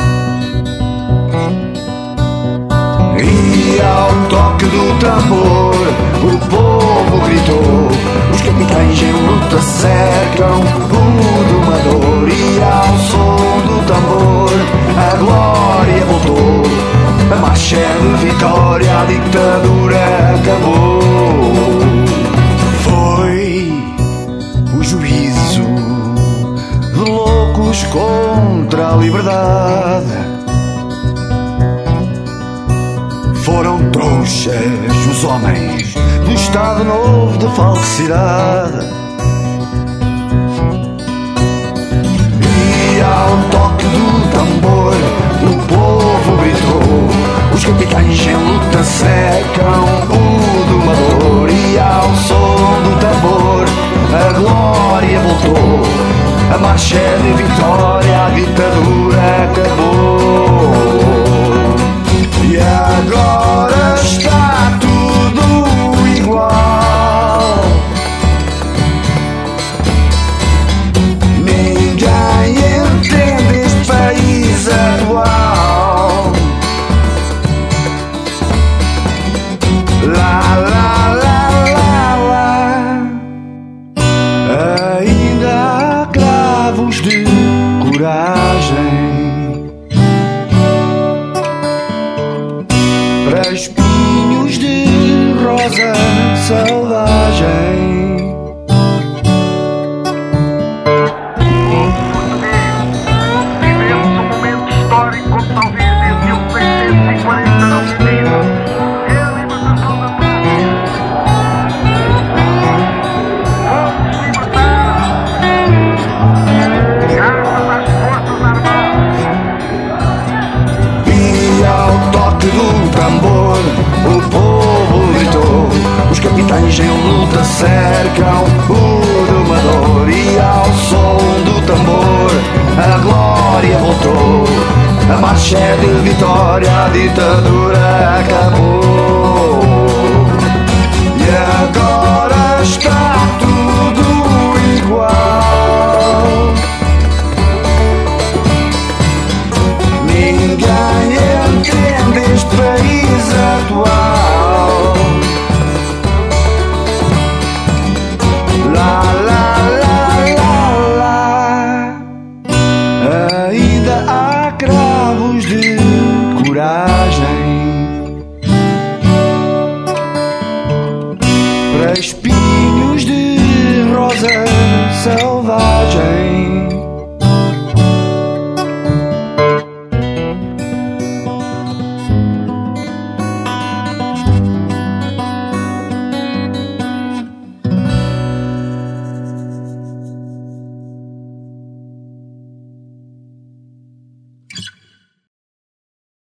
C: E ao toque do tambor o povo gritou, os capitães em luta cercam o domador. E ao som do tambor a glória voltou, a marcha de vitória, a ditadura acabou. Foi o juízo de loucos contra a liberdade. Foram trouxas os homens do Estado Novo de falsidade. E ao toque do tambor o povo gritou, os capitães em luta secam o domador. E ao som do tambor a glória voltou, a marcha de vitória, a ditadura acabou. E agora está tudo igual, ninguém entende este país atual. Lá, lá, lá, lá, lá. Ainda há cravos de coragem para espinhos de rosa selvagem. Vivemos um momento histórico como talvez desde mil seiscentos e quarenta não se viu. Vamos libertar, graças às Forças Armadas. memória voltou. A marcha é de vitória, a ditadura acabou.